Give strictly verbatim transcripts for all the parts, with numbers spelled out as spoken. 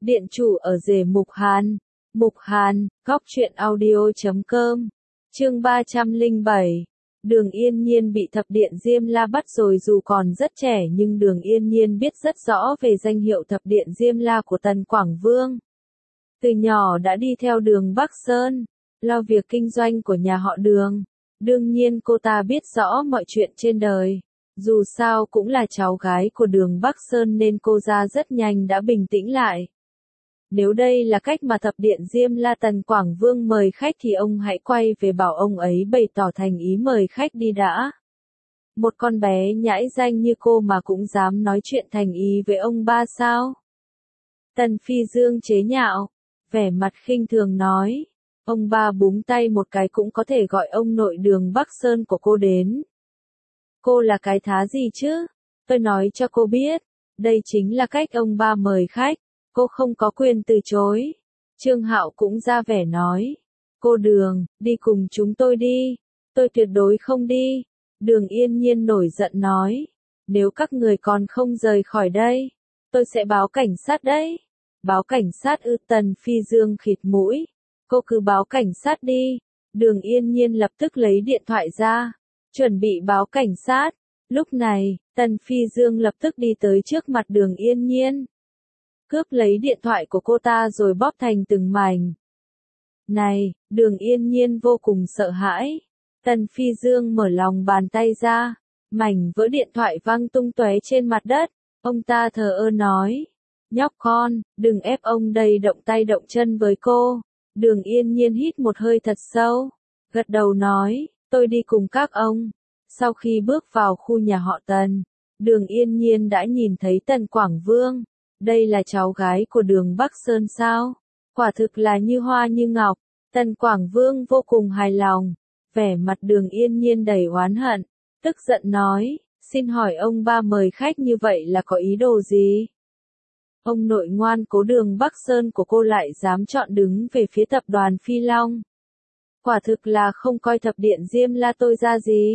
Điện chủ ở rể Mục Hàn. Mục Hàn, góc truyện audio.com. Chương ba trăm lẻ bảy. Đường Yên Nhiên bị Thập Điện Diêm La bắt rồi. Dù còn rất trẻ nhưng Đường Yên Nhiên biết rất rõ về danh hiệu Thập Điện Diêm La của Tần Quảng Vương. Từ nhỏ đã đi theo Đường Bắc Sơn, lo việc kinh doanh của nhà họ Đường. Đương nhiên cô ta biết rõ mọi chuyện trên đời. Dù sao cũng là cháu gái của Đường Bắc Sơn nên cô ra rất nhanh đã bình tĩnh lại. Nếu đây là cách mà Thập Điện Diêm La Tần Quảng Vương mời khách thì ông hãy quay về bảo ông ấy bày tỏ thành ý mời khách đi đã. Một con bé nhãi danh như cô mà cũng dám nói chuyện thành ý với ông ba sao? Tần Phi Dương chế nhạo, vẻ mặt khinh thường nói. Ông ba búng tay một cái cũng có thể gọi ông nội Đường Bắc Sơn của cô đến. Cô là cái thá gì chứ? Tôi nói cho cô biết, đây chính là cách ông ba mời khách. Cô không có quyền từ chối. Trương Hạo cũng ra vẻ nói. Cô Đường, đi cùng chúng tôi đi. Tôi tuyệt đối không đi. Đường Yên Nhiên nổi giận nói. Nếu các người còn không rời khỏi đây, tôi sẽ báo cảnh sát đấy. Báo cảnh sát ư? Tần Phi Dương khịt mũi. Cô cứ báo cảnh sát đi. Đường Yên Nhiên lập tức lấy điện thoại ra, chuẩn bị báo cảnh sát. Lúc này, Tần Phi Dương lập tức đi tới trước mặt Đường Yên Nhiên, cướp lấy điện thoại của cô ta rồi bóp thành từng mảnh. Này, Đường Yên Nhiên vô cùng sợ hãi. Tần Phi Dương mở lòng bàn tay ra, mảnh vỡ điện thoại văng tung tóe trên mặt đất. Ông ta thờ ơ nói, nhóc con, đừng ép ông đây động tay động chân với cô. Đường Yên Nhiên hít một hơi thật sâu, gật đầu nói, tôi đi cùng các ông. Sau khi bước vào khu nhà họ Tần, Đường Yên Nhiên đã nhìn thấy Tần Quảng Vương. Đây là cháu gái của Đường Bắc Sơn sao? Quả thực là như hoa như ngọc. Tần Quảng Vương vô cùng hài lòng. Vẻ mặt Đường Yên Nhiên đầy oán hận, tức giận nói, xin hỏi ông ba mời khách như vậy là có ý đồ gì? Ông nội ngoan cố Đường Bắc Sơn của cô lại dám chọn đứng về phía tập đoàn Phi Long. Quả thực là không coi Thập Điện Diêm La tôi ra gì.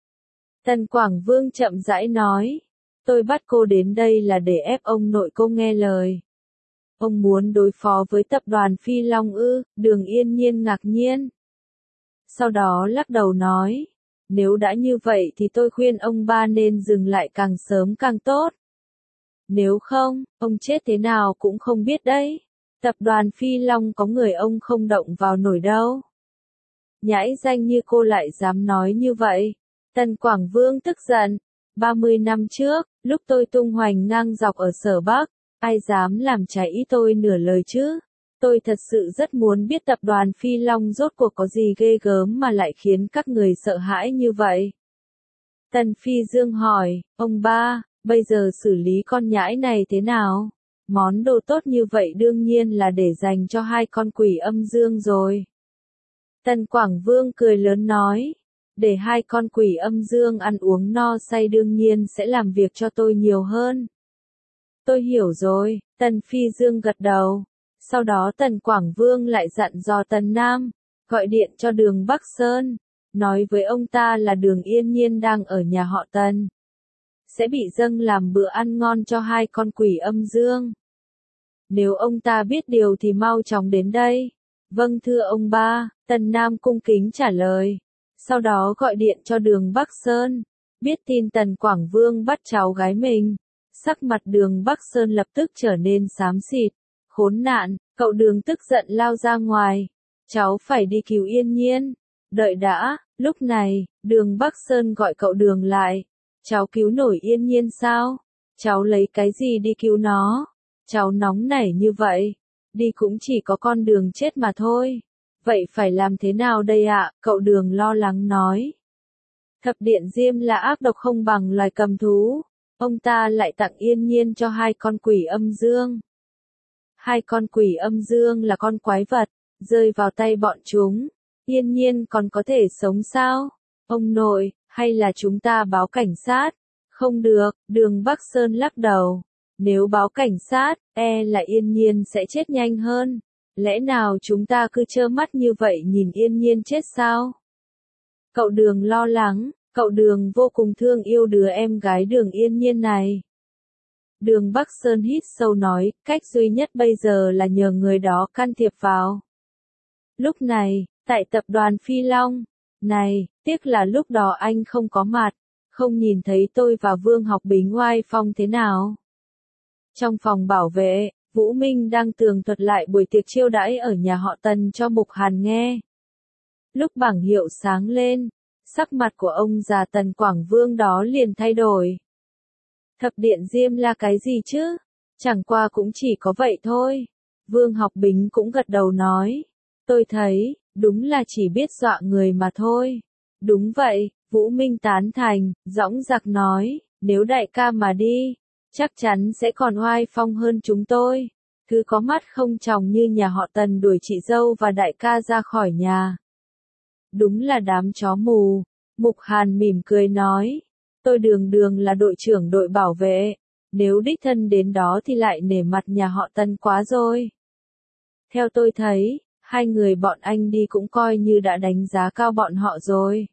Tần Quảng Vương chậm rãi nói. Tôi bắt cô đến đây là để ép ông nội cô nghe lời. Ông muốn đối phó với tập đoàn Phi Long ư? Đường Yên Nhiên ngạc nhiên. Sau đó lắc đầu nói. Nếu đã như vậy thì tôi khuyên ông ba nên dừng lại càng sớm càng tốt. Nếu không, ông chết thế nào cũng không biết đấy. Tập đoàn Phi Long có người ông không động vào nổi đâu. Nhãi danh như cô lại dám nói như vậy. Tần Quảng Vương tức giận. ba mươi năm trước, lúc tôi tung hoành ngang dọc ở Sở Bắc, ai dám làm trái ý tôi nửa lời chứ? Tôi thật sự rất muốn biết tập đoàn Phi Long rốt cuộc có gì ghê gớm mà lại khiến các người sợ hãi như vậy. Tần Phi Dương hỏi, ông ba, bây giờ xử lý con nhãi này thế nào? Món đồ tốt như vậy đương nhiên là để dành cho hai con quỷ âm dương rồi. Tần Quảng Vương cười lớn nói. Để hai con quỷ âm dương ăn uống no say đương nhiên sẽ làm việc cho tôi nhiều hơn. Tôi hiểu rồi, Tần Phi Dương gật đầu. Sau đó Tần Quảng Vương lại dặn dò Tần Nam, gọi điện cho Đường Bắc Sơn, nói với ông ta là Đường Yên Nhiên đang ở nhà họ Tần. Sẽ bị dâng làm bữa ăn ngon cho hai con quỷ âm dương. Nếu ông ta biết điều thì mau chóng đến đây. Vâng thưa ông ba, Tần Nam cung kính trả lời. Sau đó gọi điện cho Đường Bắc Sơn, biết tin Tần Quảng Vương bắt cháu gái mình. Sắc mặt Đường Bắc Sơn lập tức trở nên xám xịt. Khốn nạn, cậu Đường tức giận lao ra ngoài. Cháu phải đi cứu Yên Nhiên. Đợi đã, lúc này, Đường Bắc Sơn gọi cậu Đường lại. Cháu cứu nổi Yên Nhiên sao? Cháu lấy cái gì đi cứu nó? Cháu nóng nảy như vậy. Đi cũng chỉ có con đường chết mà thôi. Vậy phải làm thế nào đây ạ? Cậu Đường lo lắng nói. Thập Điện Diêm là ác độc không bằng loài cầm thú. Ông ta lại tặng Yên Nhiên cho hai con quỷ âm dương. Hai con quỷ âm dương là con quái vật, rơi vào tay bọn chúng. Yên Nhiên còn có thể sống sao? Ông nội, hay là chúng ta báo cảnh sát? Không được, Đường Bắc Sơn lắc đầu. Nếu báo cảnh sát, e là Yên Nhiên sẽ chết nhanh hơn. Lẽ nào chúng ta cứ trơ mắt như vậy nhìn Yên Nhiên chết sao? Cậu Đường lo lắng, cậu Đường vô cùng thương yêu đứa em gái Đường Yên Nhiên này. Đường Bắc Sơn hít sâu nói, cách duy nhất bây giờ là nhờ người đó can thiệp vào. Lúc này, tại tập đoàn Phi Long, này, tiếc là lúc đó anh không có mặt, không nhìn thấy tôi và Vương Học Bính oai phong thế nào. Trong phòng bảo vệ, Vũ Minh đang tường thuật lại buổi tiệc chiêu đãi ở nhà họ Tần cho Mục Hàn nghe. Lúc bảng hiệu sáng lên, sắc mặt của ông già Tần Quảng Vương đó liền thay đổi. Thập điện Diêm La cái gì chứ? Chẳng qua cũng chỉ có vậy thôi. Vương Học Bính cũng gật đầu nói. Tôi thấy, đúng là chỉ biết dọa người mà thôi. Đúng vậy, Vũ Minh tán thành, dõng dạc nói, nếu đại ca mà đi, chắc chắn sẽ còn oai phong hơn chúng tôi. Cứ có mắt không tròng như nhà họ Tần đuổi chị dâu và đại ca ra khỏi nhà. Đúng là đám chó mù. Mục Hàn mỉm cười nói. Tôi đường đường là đội trưởng đội bảo vệ. Nếu đích thân đến đó thì lại nể mặt nhà họ Tần quá rồi. Theo tôi thấy, hai người bọn anh đi cũng coi như đã đánh giá cao bọn họ rồi.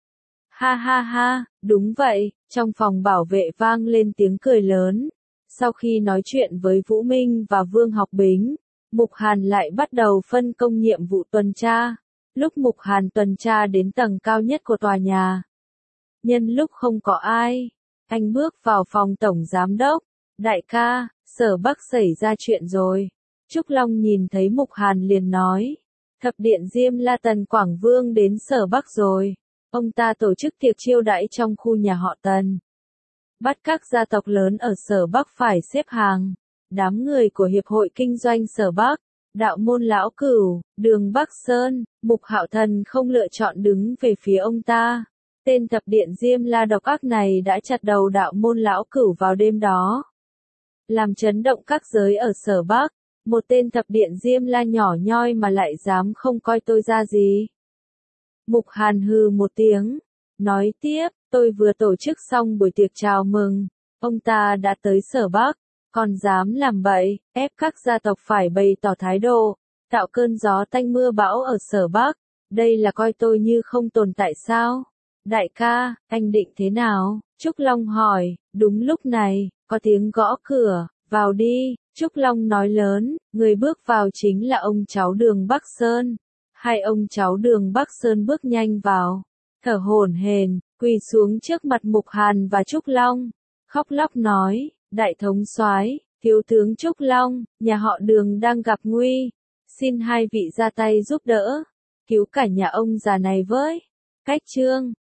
Ha ha ha, đúng vậy, trong phòng bảo vệ vang lên tiếng cười lớn. Sau khi nói chuyện với Vũ Minh và Vương Học Bính, Mục Hàn lại bắt đầu phân công nhiệm vụ tuần tra. Lúc Mục Hàn tuần tra đến tầng cao nhất của tòa nhà. Nhân lúc không có ai, anh bước vào phòng tổng giám đốc. Đại ca, Sở Bắc xảy ra chuyện rồi. Trúc Long nhìn thấy Mục Hàn liền nói. Thập điện Diêm La Tần Quảng Vương đến Sở Bắc rồi. Ông ta tổ chức tiệc chiêu đãi trong khu nhà họ Tần. Bắt các gia tộc lớn ở Sở Bắc phải xếp hàng. Đám người của Hiệp hội Kinh doanh Sở Bắc, Đạo môn Lão Cửu, Đường Bắc Sơn, Mục Hạo Thần không lựa chọn đứng về phía ông ta. Tên thập điện Diêm La độc ác này đã chặt đầu Đạo môn Lão Cửu vào đêm đó. Làm chấn động các giới ở Sở Bắc. Một tên thập điện Diêm La nhỏ nhoi mà lại dám không coi tôi ra gì. Mục Hàn hừ một tiếng. Nói tiếp, tôi vừa tổ chức xong buổi tiệc chào mừng. Ông ta đã tới Sở Bắc. Còn dám làm bậy, ép các gia tộc phải bày tỏ thái độ. Tạo cơn gió tanh mưa bão ở Sở Bắc. Đây là coi tôi như không tồn tại sao? Đại ca, anh định thế nào? Trúc Long hỏi. Đúng lúc này, có tiếng gõ cửa. Vào đi. Trúc Long nói lớn, người bước vào chính là ông cháu Đường Bắc Sơn. Hai ông cháu Đường Bắc Sơn bước nhanh vào, thở hổn hển, quỳ xuống trước mặt Mục Hàn và Trúc Long, khóc lóc nói, đại thống soái, thiếu tướng Trúc Long, nhà họ Đường đang gặp nguy, xin hai vị ra tay giúp đỡ, cứu cả nhà ông già này với. Cách chương